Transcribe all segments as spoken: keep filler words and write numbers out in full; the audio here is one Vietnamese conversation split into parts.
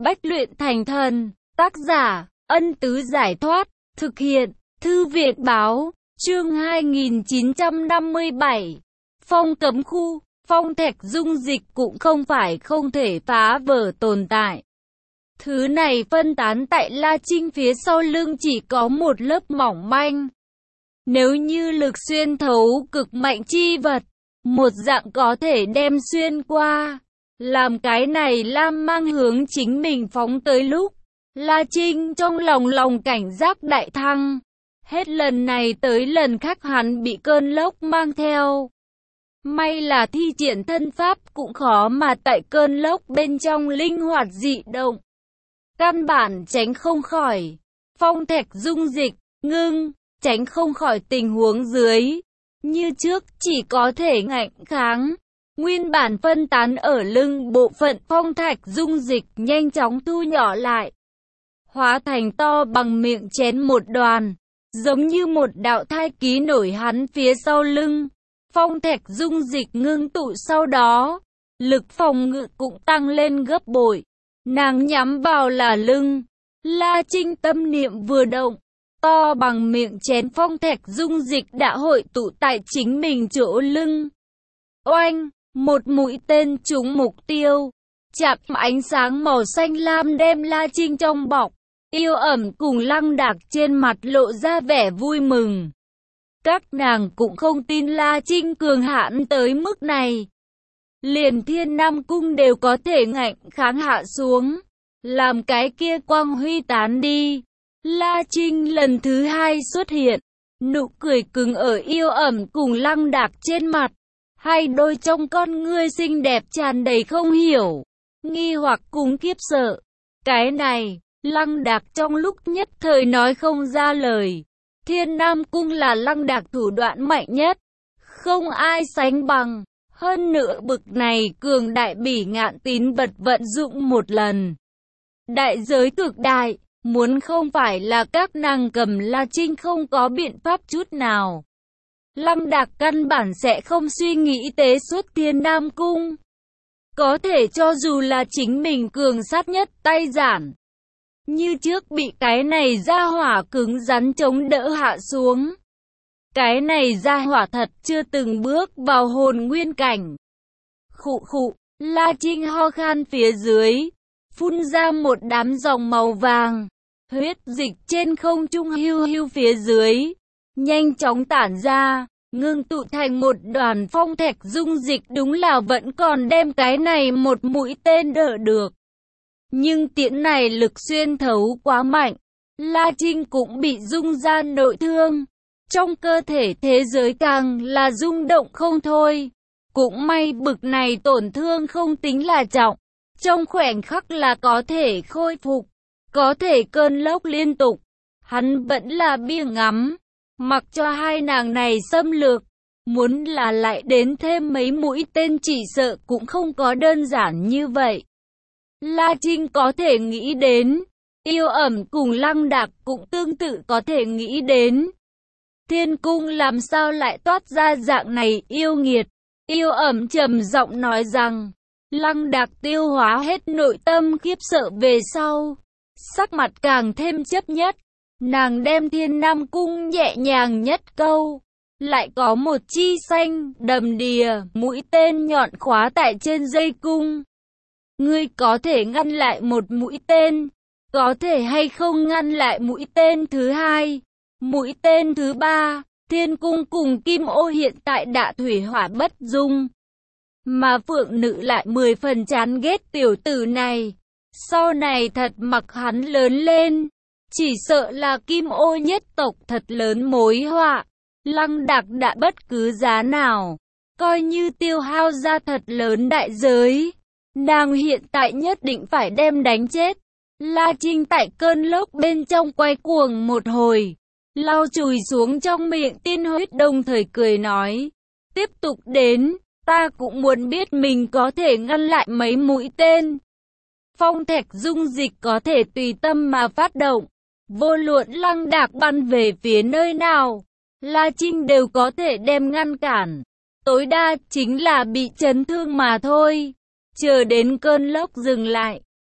Bách luyện thành thần. Tác giả, Ân Tứ Giải Thoát. Thực hiện, Thư viện Báo. Chương hai nghìn chín trăm năm mươi bảy. Phong cấm khu. Phong thạch dung dịch cũng không phải không thể phá vỡ tồn tại. Thứ này phân tán tại La Trinh phía sau lưng chỉ có một lớp mỏng manh. Nếu như lực xuyên thấu cực mạnh chi vật, một dạng có thể đem xuyên qua. Làm cái này Lam mang hướng chính mình phóng tới lúc, La Trinh trong lòng lòng cảnh giác đại thăng. Hết lần này tới lần khác hắn bị cơn lốc mang theo. May là thi triển thân pháp cũng khó mà tại cơn lốc bên trong linh hoạt dị động. Căn bản tránh không khỏi. Phong thạch dung dịch, ngưng, tránh không khỏi tình huống dưới. Như trước chỉ có thể ngạnh kháng. Nguyên bản phân tán ở lưng bộ phận phong thạch dung dịch nhanh chóng thu nhỏ lại. Hóa thành to bằng miệng chén một đoàn. Giống như một đạo thai ký nổi hắn phía sau lưng. Phong thạch dung dịch ngưng tụ sau đó. Lực phòng ngự cũng tăng lên gấp bội. Nàng nhắm vào là lưng. La Trinh tâm niệm vừa động. To bằng miệng chén phong thạch dung dịch đã hội tụ tại chính mình chỗ lưng. Oanh! Một mũi tên trúng mục tiêu. Chạm ánh sáng màu xanh lam đem La Trinh trong bọc. Yêu ẩm cùng Lăng Đạc trên mặt lộ ra vẻ vui mừng. Các nàng cũng không tin La Trinh cường hãn tới mức này. Liền Thiên Nam Cung đều có thể ngạnh kháng hạ xuống. Làm cái kia quang huy tán đi. La Trinh lần thứ hai xuất hiện. Nụ cười cứng ở yêu ẩm cùng Lăng Đạc trên mặt. Hai đôi trong con ngươi xinh đẹp tràn đầy không hiểu, nghi hoặc cùng khiếp sợ. Cái này, Lăng Đạc trong lúc nhất thời nói không ra lời. Thiên Nam Cung là Lăng Đạc thủ đoạn mạnh nhất, không ai sánh bằng. Hơn nữa bực này cường đại bỉ ngạn tín vật vận dụng một lần. Đại giới cực đại, muốn không phải là các nàng cầm La Trinh không có biện pháp chút nào. Lăng Đạc căn bản sẽ không suy nghĩ tế xuất Thiên Nam Cung. Có thể cho dù là chính mình cường sát nhất tay giản. Như trước bị cái này ra hỏa cứng rắn chống đỡ hạ xuống. Cái này ra hỏa thật chưa từng bước vào hồn nguyên cảnh. Khụ khụ, La Trinh ho khan phía dưới. Phun ra một đám dòng màu vàng. Huyết dịch trên không trung hưu hưu phía dưới. Nhanh chóng tản ra, ngưng tụ thành một đoàn phong thạch dung dịch đúng là vẫn còn đem cái này một mũi tên đỡ được. Nhưng tiễn này lực xuyên thấu quá mạnh, La Trinh cũng bị rung ra nội thương. Trong cơ thể thế giới càng là rung động không thôi. Cũng may bực này tổn thương không tính là trọng, trong khoảnh khắc là có thể khôi phục, có thể cơn lốc liên tục. Hắn vẫn là bia ngắm. Mặc cho hai nàng này xâm lược, muốn là lại đến thêm mấy mũi tên chỉ sợ cũng không có đơn giản như vậy. La Trinh có thể nghĩ đến, yêu ẩm cùng Lăng Đạc cũng tương tự có thể nghĩ đến. Thiên cung làm sao lại toát ra dạng này yêu nghiệt. Yêu ẩm trầm giọng nói rằng, Lăng Đạc tiêu hóa hết nội tâm khiếp sợ về sau. Sắc mặt càng thêm chấp nhất. Nàng đem Thiên Nam Cung nhẹ nhàng nhất câu. Lại có một chi xanh, đầm đìa, mũi tên nhọn khóa tại trên dây cung. Ngươi có thể ngăn lại một mũi tên. Có thể hay không ngăn lại mũi tên thứ hai. Mũi tên thứ ba, Thiên Cung cùng Kim Ô hiện tại đã thủy hỏa bất dung. Mà Phượng Nữ lại mười phần chán ghét tiểu tử này. Sau này thật mặc hắn lớn lên. Chỉ sợ là Kim Ô nhất tộc thật lớn mối họa. Lăng Đạc đã bất cứ giá nào, coi như tiêu hao ra thật lớn đại giới. Nàng hiện tại nhất định phải đem đánh chết. La Trinh tại cơn lốc bên trong quay cuồng một hồi. Lau chùi xuống trong miệng tiên huyết đồng thời cười nói. Tiếp tục đến, ta cũng muốn biết mình có thể ngăn lại mấy mũi tên. Phong thạch dung dịch có thể tùy tâm mà phát động. Vô luận Lăng Đạc bắn về phía nơi nào, La Trinh đều có thể đem ngăn cản. Tối đa chính là bị chấn thương mà thôi. Chờ đến cơn lốc dừng lại,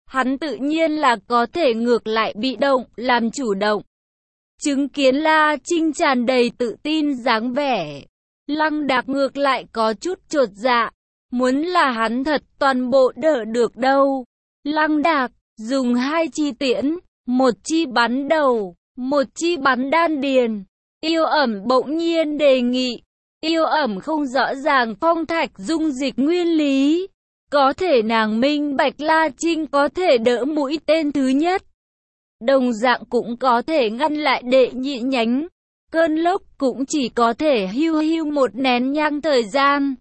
hắn tự nhiên là có thể ngược lại bị động, làm chủ động. Chứng kiến La Trinh tràn đầy tự tin dáng vẻ, Lăng Đạc ngược lại có chút chột dạ, muốn là hắn thật toàn bộ đỡ được đâu. Lăng Đạc dùng hai chi tiễn, một chi bắn đầu, một chi bắn đan điền. Yêu Ẩm bỗng nhiên đề nghị. Yêu Ẩm không rõ ràng phong thạch dung dịch nguyên lý, có thể nàng minh bạch La Trinh có thể đỡ mũi tên thứ nhất, đồng dạng cũng có thể ngăn lại đệ nhị nhánh. Cơn lốc cũng chỉ có thể hưu hưu một nén nhang thời gian.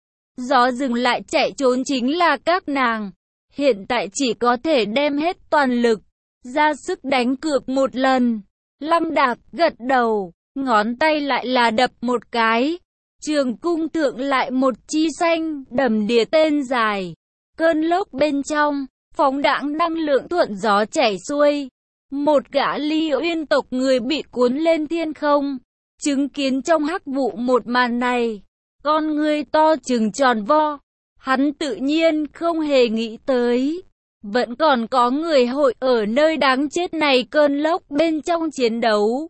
Gió dừng lại chạy trốn chính là các nàng. Hiện tại chỉ có thể đem hết toàn lực, ra sức đánh cược một lần. Lăng Đạc gật đầu, ngón tay lại là đập một cái. Trường cung thượng lại một chi xanh, đầm đìa tên dài. Cơn lốc bên trong, phóng đãng năng lượng thuận gió chảy xuôi. Một gã Ly Uyên tộc người bị cuốn lên thiên không. Chứng kiến trong hắc vụ một màn này, con người to chừng tròn vo. Hắn tự nhiên không hề nghĩ tới, vẫn còn có người hội ở nơi đáng chết này cơn lốc bên trong chiến đấu.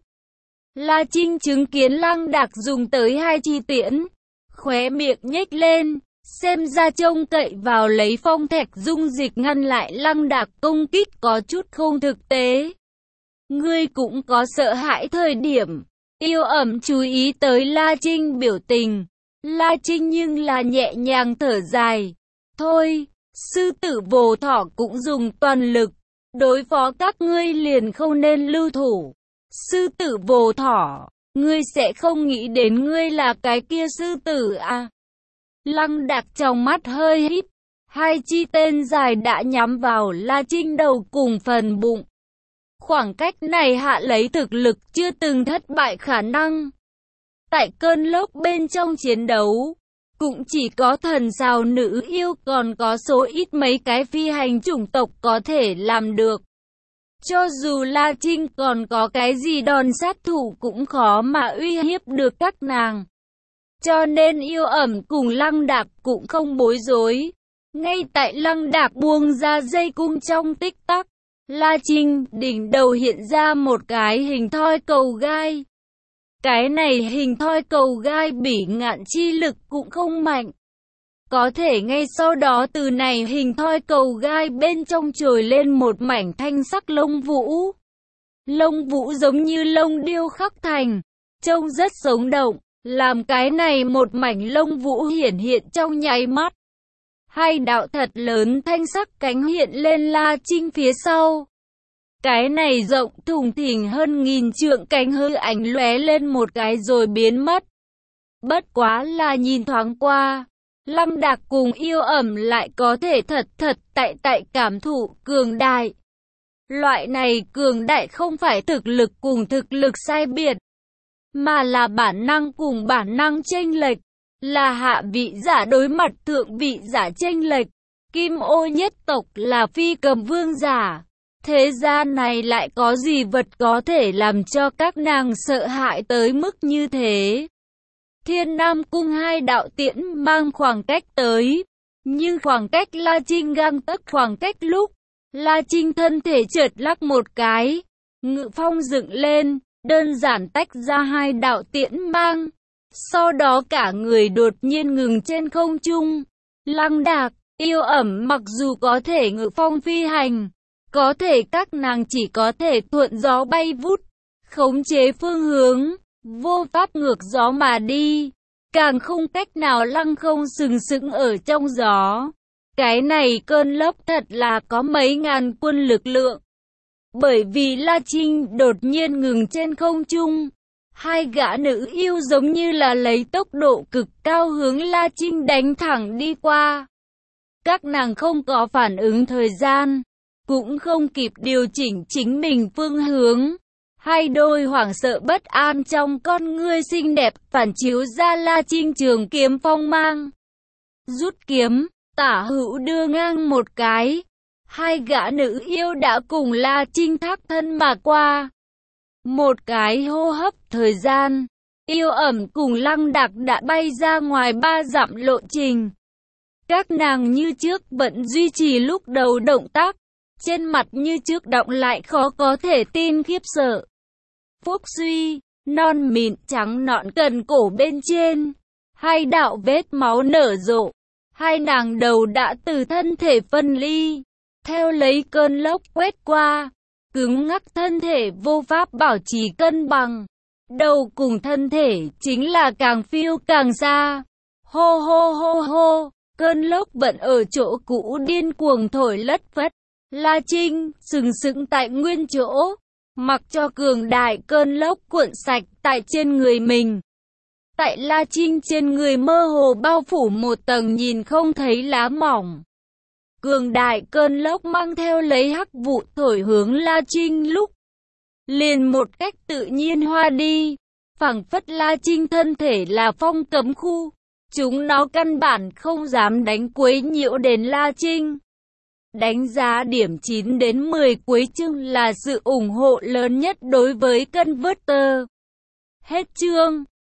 La Trinh chứng kiến Lăng Đạc dùng tới hai chi tiễn, khóe miệng nhếch lên, xem ra trông cậy vào lấy phong thạch dung dịch ngăn lại Lăng Đạc công kích có chút không thực tế. Ngươi cũng có sợ hãi thời điểm. Yêu Ẩm chú ý tới La Trinh biểu tình. La Trinh nhưng là nhẹ nhàng thở dài. Thôi, sư tử vô thỏ cũng dùng toàn lực. Đối phó các ngươi liền không nên lưu thủ. Sư tử vô thỏ, ngươi sẽ không nghĩ đến ngươi là cái kia sư tử à? Lăng Đạc trong mắt hơi híp. Hai chi tên dài đã nhắm vào La Trinh đầu cùng phần bụng. Khoảng cách này hạ lấy thực lực chưa từng thất bại khả năng. Tại cơn lốc bên trong chiến đấu, cũng chỉ có thần sao nữ yêu còn có số ít mấy cái phi hành chủng tộc có thể làm được. Cho dù La Trinh còn có cái gì đòn sát thủ cũng khó mà uy hiếp được các nàng. Cho nên Yêu Ẩm cùng Lăng Đạc cũng không bối rối. Ngay tại Lăng Đạc buông ra dây cung trong tích tắc, La Trinh đỉnh đầu hiện ra một cái hình thoi cầu gai. Cái này hình thoi cầu gai bỉ ngạn chi lực cũng không mạnh. Có thể ngay sau đó từ này hình thoi cầu gai bên trong trồi lên một mảnh thanh sắc lông vũ. Lông vũ giống như lông điêu khắc thành, trông rất sống động, làm cái này một mảnh lông vũ hiển hiện trong nháy mắt. Hai đạo thật lớn thanh sắc cánh hiện lên La Trinh phía sau. Cái này rộng thùng thình hơn nghìn trượng cánh hư ảnh lóe lên một cái rồi biến mất. Bất quá là nhìn thoáng qua, Lăng Đạc cùng Yêu Ẩm lại có thể thật thật tại tại cảm thụ cường đại. Loại này cường đại không phải thực lực cùng thực lực sai biệt, mà là bản năng cùng bản năng chênh lệch, là hạ vị giả đối mặt thượng vị giả chênh lệch. Kim Ô nhất tộc là phi cầm vương giả. Thế gian này lại có gì vật có thể làm cho các nàng sợ hãi tới mức như thế? Thiên Nam Cung hai đạo tiễn mang khoảng cách tới, nhưng khoảng cách La Trinh gang tấc khoảng cách lúc, La Trinh thân thể chợt lắc một cái, ngự phong dựng lên, đơn giản tách ra hai đạo tiễn mang. Sau đó cả người đột nhiên ngừng trên không trung. Lăng Đạc, Yêu Ẩm mặc dù có thể ngự phong phi hành, có thể các nàng chỉ có thể thuận gió bay vút, khống chế phương hướng, vô pháp ngược gió mà đi, càng không cách nào lăng không sừng sững ở trong gió. Cái này cơn lốc thật là có mấy ngàn quân lực lượng. Bởi vì La Trinh đột nhiên ngừng trên không trung, hai gã nữ yêu giống như là lấy tốc độ cực cao hướng La Trinh đánh thẳng đi qua. Các nàng không có phản ứng thời gian, cũng không kịp điều chỉnh chính mình phương hướng. Hai đôi hoảng sợ bất an trong con ngươi xinh đẹp phản chiếu ra La Trinh trường kiếm phong mang. Rút kiếm, tả hữu đưa ngang một cái. Hai gã nữ yêu đã cùng La Trinh thác thân mà qua. Một cái hô hấp thời gian, Yêu Ẩm cùng Lăng Đạc đã bay ra ngoài ba dặm lộ trình. Các nàng như trước vẫn duy trì lúc đầu động tác, trên mặt như trước động lại khó có thể tin khiếp sợ. Phúc Duy, non mịn trắng nõn cần cổ bên trên, hai đạo vết máu nở rộ, hai nàng đầu đã từ thân thể phân ly, theo lấy cơn lốc quét qua, cứng ngắc thân thể vô pháp bảo trì cân bằng. Đầu cùng thân thể chính là càng phiêu càng xa. Hô hô hô hô, cơn lốc vẫn ở chỗ cũ điên cuồng thổi lất phất. La Trinh sừng sững tại nguyên chỗ, mặc cho cường đại cơn lốc cuộn sạch tại trên người mình. Tại La Trinh trên người mơ hồ bao phủ một tầng nhìn không thấy lá mỏng. Cường đại cơn lốc mang theo lấy hắc vụ thổi hướng La Trinh lúc liền một cách tự nhiên hoa đi, phảng phất La Trinh thân thể là phong cấm khu, chúng nó căn bản không dám đánh quấy nhiễu đến La Trinh. Đánh giá điểm chín đến mười cuối chương là sự ủng hộ lớn nhất đối với Converter. Hết chương.